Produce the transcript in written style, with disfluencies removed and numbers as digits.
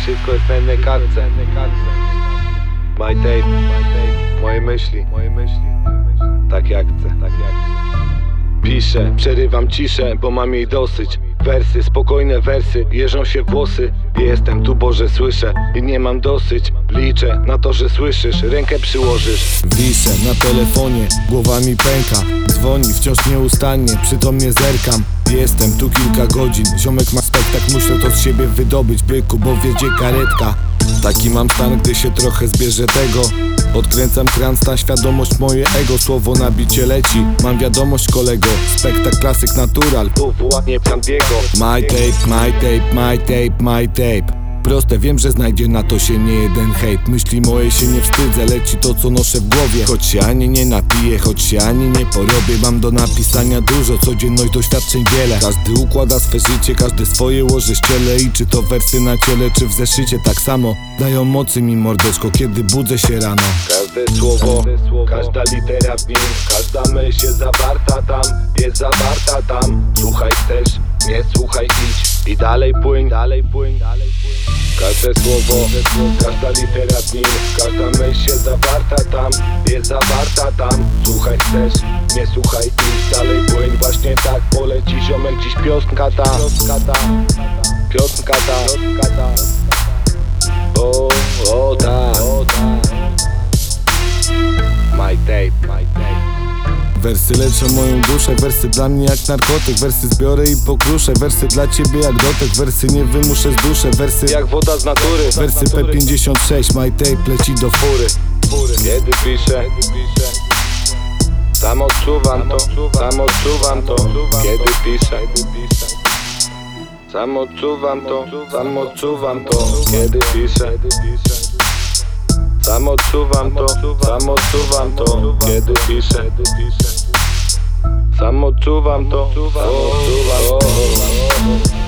Wszystko jest na jednej kartce. My tape, moje myśli, tak jak chcę. Piszę, przerywam ciszę, bo mam jej dosyć. Wersy, spokojne wersy, jeżą się włosy. Jestem tu, Boże, słyszę i nie mam dosyć. Liczę na to, że słyszysz, rękę przyłożysz. Wiszę na telefonie, głowa mi pęka. Dzwoni wciąż nieustannie, przytomnie zerkam. Jestem tu kilka godzin, ziomek ma spektakl. Muszę to z siebie wydobyć, byku, bo wiedzie karetka. Taki mam stan, gdy się trochę zbierze tego. Odkręcam kran, stan, świadomość, moje ego. Słowo na bicie leci, mam wiadomość, kolego. Spektakl, klasyk, natural, Ładnie San Diego. my tape, my tape, my tape, my tape. Proste, wiem, że znajdzie na to się nie jeden hejt. Myśli moje się nie wstydzę, leci to, co noszę w głowie. Choć się ani nie napiję, choć się ani nie porobię. Mam do napisania dużo, codzienność, doświadczeń wiele. Każdy układa swe życie, każdy swoje łoży ściele. I czy to wersy na ciele, czy w zeszycie, tak samo dają mocy mi, mordeczko, kiedy budzę się rano. Każde słowo, każda litera w nim, każda myśl jest zawarta tam, jest zawarta tam. Słuchaj też, nie słuchaj, idź i dalej płyń. Każde słowo, każda litera w nim, każda myśl jest zawarta tam, jest zawarta tam. Słuchaj też, nie słuchaj, idź dalej płyń. Właśnie tak poleci ziomek, dziś piosenka ta. O tak. My tape. Wersy leczą moją duszę, wersy dla mnie jak narkotyk. Wersy zbiorę i pokruszę, wersy dla ciebie jak dotek. Wersy nie wymuszę z duszy, wersy Jak woda z natury. Wersy P56, my tape leci do fury. Kiedy piszę, sam odczuwam to. Kiedy piszę, sam odczuwam to. Kiedy piszę, sam odczuwam to. Kiedy piszę, sam odczuwam to.